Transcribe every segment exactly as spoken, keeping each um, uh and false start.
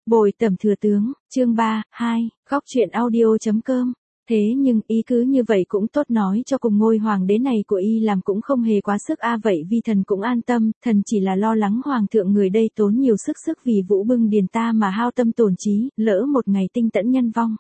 Bồi tẩm thừa tướng, chương ba, hai, góc truyện audio.com. Thế nhưng ý cứ như vậy cũng tốt, nói cho cùng ngôi hoàng đế này của y làm cũng không hề quá sức a. Vậy vi thần cũng an tâm, thần chỉ là lo lắng hoàng thượng người đây tốn nhiều sức sức vì Vũ Bưng Điền ta mà hao tâm tổn trí, lỡ một ngày tinh tẫn nhân vong.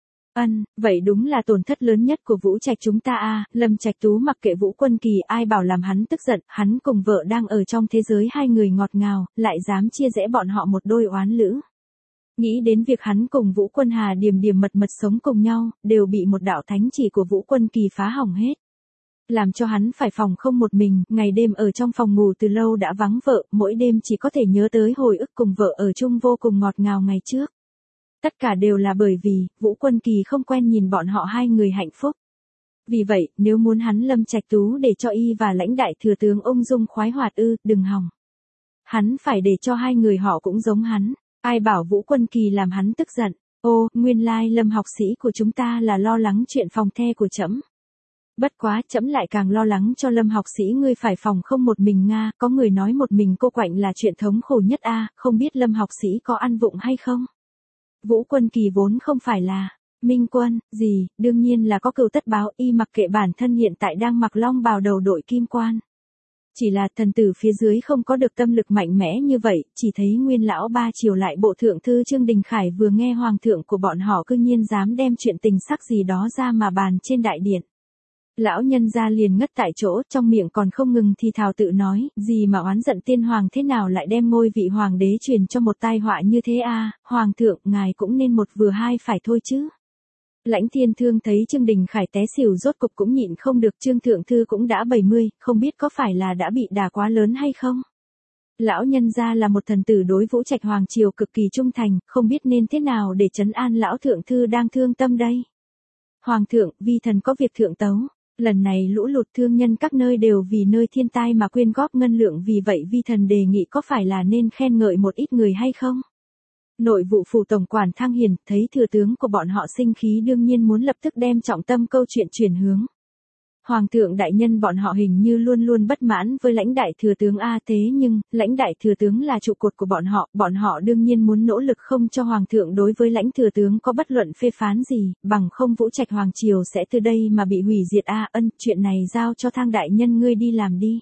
Ân, vậy đúng là tổn thất lớn nhất của Vũ Trạch chúng ta a. Lâm Trạch Tú mặc kệ Vũ Quân Kỳ, ai bảo làm hắn tức giận, hắn cùng vợ đang ở trong thế giới hai người ngọt ngào, lại dám chia rẽ bọn họ một đôi oán lữ. Nghĩ đến việc hắn cùng Vũ Quân Hà điềm điềm mật mật sống cùng nhau, đều bị một đạo thánh chỉ của Vũ Quân Kỳ phá hỏng hết. Làm cho hắn phải phòng không một mình, ngày đêm ở trong phòng ngủ từ lâu đã vắng vợ, mỗi đêm chỉ có thể nhớ tới hồi ức cùng vợ ở chung vô cùng ngọt ngào ngày trước. Tất cả đều là bởi vì, Vũ Quân Kỳ không quen nhìn bọn họ hai người hạnh phúc. Vì vậy, nếu muốn hắn Lâm Trạch Tú để cho y và lãnh đại thừa tướng ung dung khoái hoạt ư, đừng hòng. Hắn phải để cho hai người họ cũng giống hắn. Ai bảo Vũ Quân Kỳ làm hắn tức giận. Ô, nguyên lai Lâm học sĩ của chúng ta là lo lắng chuyện phòng the của trẫm. Bất quá, trẫm lại càng lo lắng cho Lâm học sĩ ngươi phải phòng không một mình nga, có người nói một mình cô quạnh là chuyện thống khổ nhất a, không biết Lâm học sĩ có ăn vụng hay không? Vũ Quân Kỳ vốn không phải là minh quân, gì, đương nhiên là có cừu tất báo, y mặc kệ bản thân hiện tại đang mặc long bào đầu đội kim quan. Chỉ là thần tử phía dưới không có được tâm lực mạnh mẽ như vậy, chỉ thấy nguyên lão ba triều lại bộ thượng thư Trương Đình Khải vừa nghe hoàng thượng của bọn họ cư nhiên dám đem chuyện tình sắc gì đó ra mà bàn trên đại điện. Lão nhân gia liền ngất tại chỗ, trong miệng còn không ngừng thì thào tự nói, gì mà oán giận tiên hoàng thế nào lại đem ngôi vị hoàng đế truyền cho một tai họa như thế a, hoàng thượng, ngài cũng nên một vừa hai phải thôi chứ. Lãnh Thiên Thương thấy Trương Đình Khải té xỉu rốt cục cũng nhịn không được, Trương Thượng Thư cũng đã bảy mươi, không biết có phải là đã bị đả quá lớn hay không? Lão nhân gia là một thần tử đối Vũ Trạch Hoàng Triều cực kỳ trung thành, không biết nên thế nào để trấn an lão Thượng Thư đang thương tâm đây. Hoàng thượng, vi thần có việc thượng tấu. Lần này lũ lụt thương nhân các nơi đều vì nơi thiên tai mà quyên góp ngân lượng, vì vậy vi thần đề nghị có phải là nên khen ngợi một ít người hay không? Nội vụ phủ tổng quản Thăng Hiền thấy thừa tướng của bọn họ sinh khí đương nhiên muốn lập tức đem trọng tâm câu chuyện chuyển hướng. Hoàng thượng đại nhân, bọn họ hình như luôn luôn bất mãn với lãnh đại thừa tướng a, thế nhưng, lãnh đại thừa tướng là trụ cột của bọn họ, bọn họ đương nhiên muốn nỗ lực không cho hoàng thượng đối với lãnh thừa tướng có bất luận phê phán gì, bằng không Vũ Trạch Hoàng Triều sẽ từ đây mà bị hủy diệt a. Ân, chuyện này giao cho Thang đại nhân ngươi đi làm đi.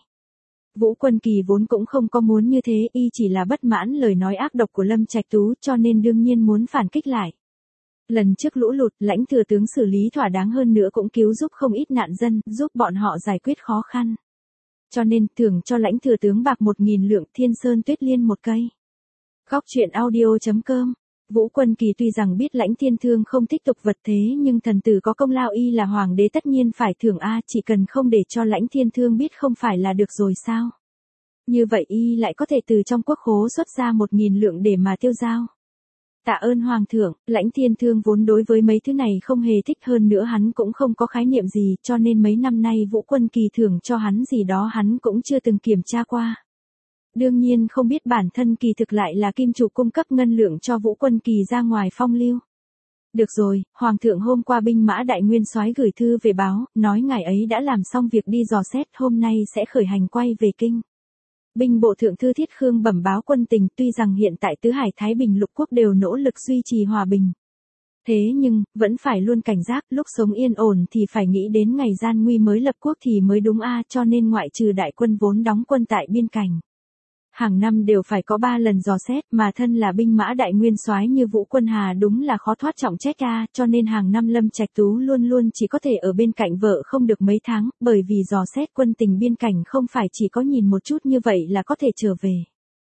Vũ Quân Kỳ vốn cũng không có muốn như thế, y chỉ là bất mãn lời nói ác độc của Lâm Trạch Tú cho nên đương nhiên muốn phản kích lại. Lần trước lũ lụt, lãnh thừa tướng xử lý thỏa đáng hơn nữa cũng cứu giúp không ít nạn dân, giúp bọn họ giải quyết khó khăn. Cho nên, thưởng cho lãnh thừa tướng bạc một nghìn lượng, thiên sơn tuyết liên một cây. Góc truyện audio.com. Vũ Quân Kỳ tuy rằng biết lãnh thiên thương không thích tục vật thế nhưng thần tử có công lao, y là hoàng đế tất nhiên phải thưởng a, chỉ cần không để cho lãnh thiên thương biết không phải là được rồi sao. Như vậy y lại có thể từ trong quốc khố xuất ra một nghìn lượng để mà tiêu dao. Tạ ơn hoàng thượng, lãnh thiên thương vốn đối với mấy thứ này không hề thích, hơn nữa hắn cũng không có khái niệm gì, cho nên mấy năm nay Vũ Quân Kỳ thưởng cho hắn gì đó hắn cũng chưa từng kiểm tra qua. Đương nhiên không biết bản thân kỳ thực lại là kim chủ cung cấp ngân lượng cho Vũ Quân Kỳ ra ngoài phong lưu. Được rồi, hoàng thượng hôm qua binh mã đại nguyên soái gửi thư về báo, nói ngài ấy đã làm xong việc đi dò xét, hôm nay sẽ khởi hành quay về kinh. Binh bộ thượng thư Thiết Khương bẩm báo quân tình, tuy rằng hiện tại tứ hải Thái Bình lục quốc đều nỗ lực duy trì hòa bình. Thế nhưng, vẫn phải luôn cảnh giác, lúc sống yên ổn thì phải nghĩ đến ngày gian nguy mới lập quốc thì mới đúng a, cho nên ngoại trừ đại quân vốn đóng quân tại biên cảnh. Hàng năm đều phải có ba lần dò xét, mà thân là binh mã đại nguyên soái như Vũ Quân Hà đúng là khó thoát trọng trách a, cho nên hàng năm Lâm Trạch Tú luôn luôn chỉ có thể ở bên cạnh vợ không được mấy tháng, bởi vì dò xét quân tình biên cảnh không phải chỉ có nhìn một chút như vậy là có thể trở về.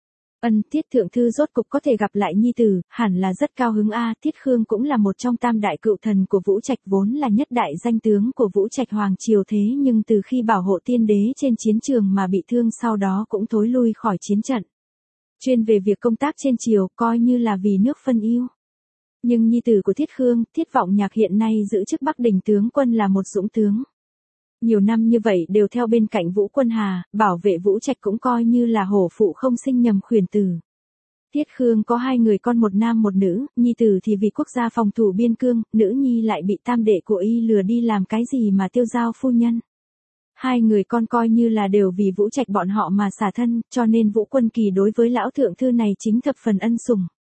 Ân, Tiết thượng thư rốt cục có thể gặp lại nhi tử, hẳn là rất cao hứng a. Tiết Khương cũng là một trong tam đại cựu thần của Vũ Trạch, vốn là nhất đại danh tướng của Vũ Trạch Hoàng Triều, thế nhưng từ khi bảo hộ tiên đế trên chiến trường mà bị thương sau đó cũng thối lui khỏi chiến trận. Chuyên về việc công tác trên triều, coi như là vì nước phân ưu. Nhưng nhi tử của Thiết Khương, Thiết Vọng Nhạc hiện nay giữ chức Bắc Đình tướng quân là một dũng tướng. Nhiều năm như vậy đều theo bên cạnh Vũ Quân Hà, bảo vệ Vũ Trạch cũng coi như là hổ phụ không sinh nhầm khuyển tử. Tiết Khương có hai người con, một nam một nữ, nhi tử thì vì quốc gia phòng thủ biên cương, nữ nhi lại bị tam đệ của y lừa đi làm cái gì mà tiêu giao phu nhân. Hai người con coi như là đều vì Vũ Trạch bọn họ mà xả thân, cho nên Vũ Quân Kỳ đối với lão thượng thư này chính thập phần ân sủng.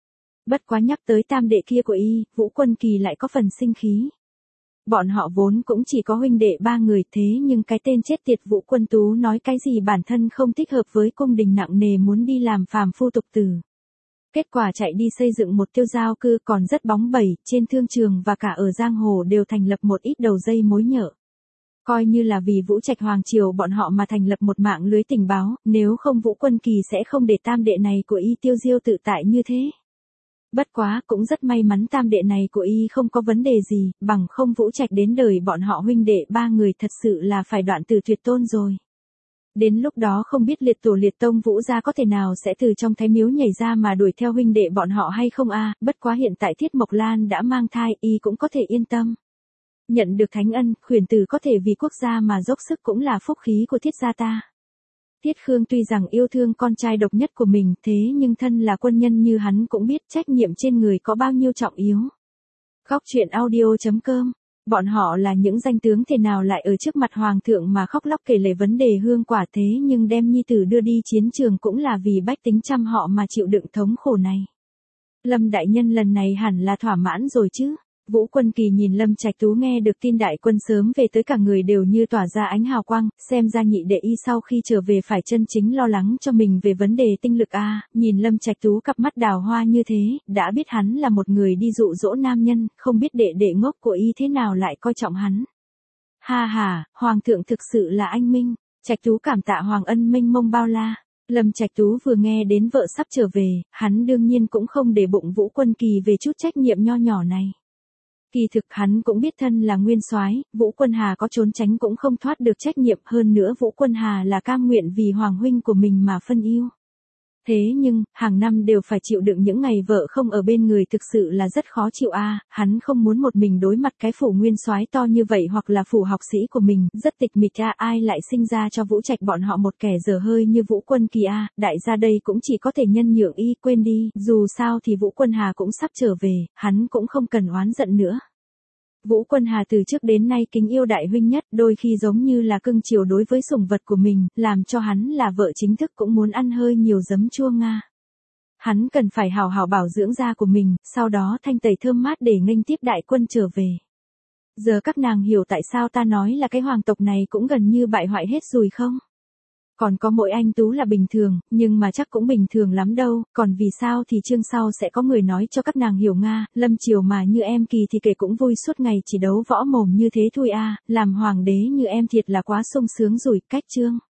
Bất quá nhắc tới tam đệ kia của y, Vũ Quân Kỳ lại có phần sinh khí. Bọn họ vốn cũng chỉ có huynh đệ ba người thế nhưng cái tên chết tiệt Vũ Quân Tú nói cái gì bản thân không thích hợp với cung đình nặng nề muốn đi làm phàm phu tục tử. Kết quả chạy đi xây dựng một tiêu giao cư còn rất bóng bẩy, trên thương trường và cả ở giang hồ đều thành lập một ít đầu dây mối nhợ. Coi như là vì Vũ Trạch Hoàng Triều bọn họ mà thành lập một mạng lưới tình báo, nếu không Vũ Quân Kỳ sẽ không để tam đệ này của y tiêu diêu tự tại như thế. Bất quá cũng rất may mắn tam đệ này của y không có vấn đề gì, bằng không Vũ Trạch đến đời bọn họ huynh đệ ba người thật sự là phải đoạn tử tuyệt tôn rồi. Đến lúc đó không biết liệt tổ liệt tông Vũ gia có thể nào sẽ từ trong thái miếu nhảy ra mà đuổi theo huynh đệ bọn họ hay không a? Bất quá hiện tại Thiết Mộc Lan đã mang thai, y cũng có thể yên tâm. Nhận được thánh ân, khuyển tử có thể vì quốc gia mà dốc sức cũng là phúc khí của Thiết gia ta. Thiết Khương tuy rằng yêu thương con trai độc nhất của mình, thế nhưng thân là quân nhân như hắn cũng biết trách nhiệm trên người có bao nhiêu trọng yếu. Khóc chuyện audio chấm com. Bọn họ là những danh tướng thế nào lại ở trước mặt hoàng thượng mà khóc lóc kể lể vấn đề hương quả thế nhưng đem nhi tử đưa đi chiến trường cũng là vì bách tính trăm họ mà chịu đựng thống khổ này. Lâm đại nhân lần này hẳn là thỏa mãn rồi chứ. Vũ Quân Kỳ nhìn Lâm Trạch Tú nghe được tin đại quân sớm về tới cả người đều như tỏa ra ánh hào quang, xem ra nhị đệ y sau khi trở về phải chân chính lo lắng cho mình về vấn đề tinh lực a. Nhìn Lâm Trạch Tú cặp mắt đào hoa như thế, đã biết hắn là một người đi dụ dỗ nam nhân, không biết đệ đệ ngốc của y thế nào lại coi trọng hắn. Ha ha, hoàng thượng thực sự là anh minh. Trạch Tú cảm tạ hoàng ân mênh mông bao la. Lâm Trạch Tú vừa nghe đến vợ sắp trở về, hắn đương nhiên cũng không để bụng Vũ Quân Kỳ về chút trách nhiệm nho nhỏ này. Kỳ thực hắn cũng biết thân là nguyên soái, Vũ Quân Hà có trốn tránh cũng không thoát được trách nhiệm, hơn nữa Vũ Quân Hà là cam nguyện vì hoàng huynh của mình mà phân yêu. Thế nhưng, hàng năm đều phải chịu đựng những ngày vợ không ở bên người thực sự là rất khó chịu a. Hắn không muốn một mình đối mặt cái phủ nguyên soái to như vậy hoặc là phủ học sĩ của mình, rất tịch mịch a. Ai lại sinh ra cho Vũ Trạch bọn họ một kẻ dở hơi như Vũ Quân Kỳ a. Đại gia đây cũng chỉ có thể nhân nhượng y, quên đi, dù sao thì Vũ Quân Hà cũng sắp trở về, hắn cũng không cần oán giận nữa. Vũ Quân Hà từ trước đến nay kính yêu đại huynh nhất, đôi khi giống như là cưng chiều đối với sủng vật của mình, làm cho hắn là vợ chính thức cũng muốn ăn hơi nhiều giấm chua Nga. Hắn cần phải hào hào bảo dưỡng da của mình, sau đó thanh tẩy thơm mát để nghênh tiếp đại quân trở về. Giờ các nàng hiểu tại sao ta nói là cái hoàng tộc này cũng gần như bại hoại hết rồi không? Còn có mỗi anh Tú là bình thường, nhưng mà chắc cũng bình thường lắm đâu, còn vì sao thì chương sau sẽ có người nói cho các nàng hiểu Nga. Lâm Triều mà như em Kỳ thì kể cũng vui suốt ngày chỉ đấu võ mồm như thế thôi a. Làm hoàng đế như em thiệt là quá sung sướng rồi. Cách chương.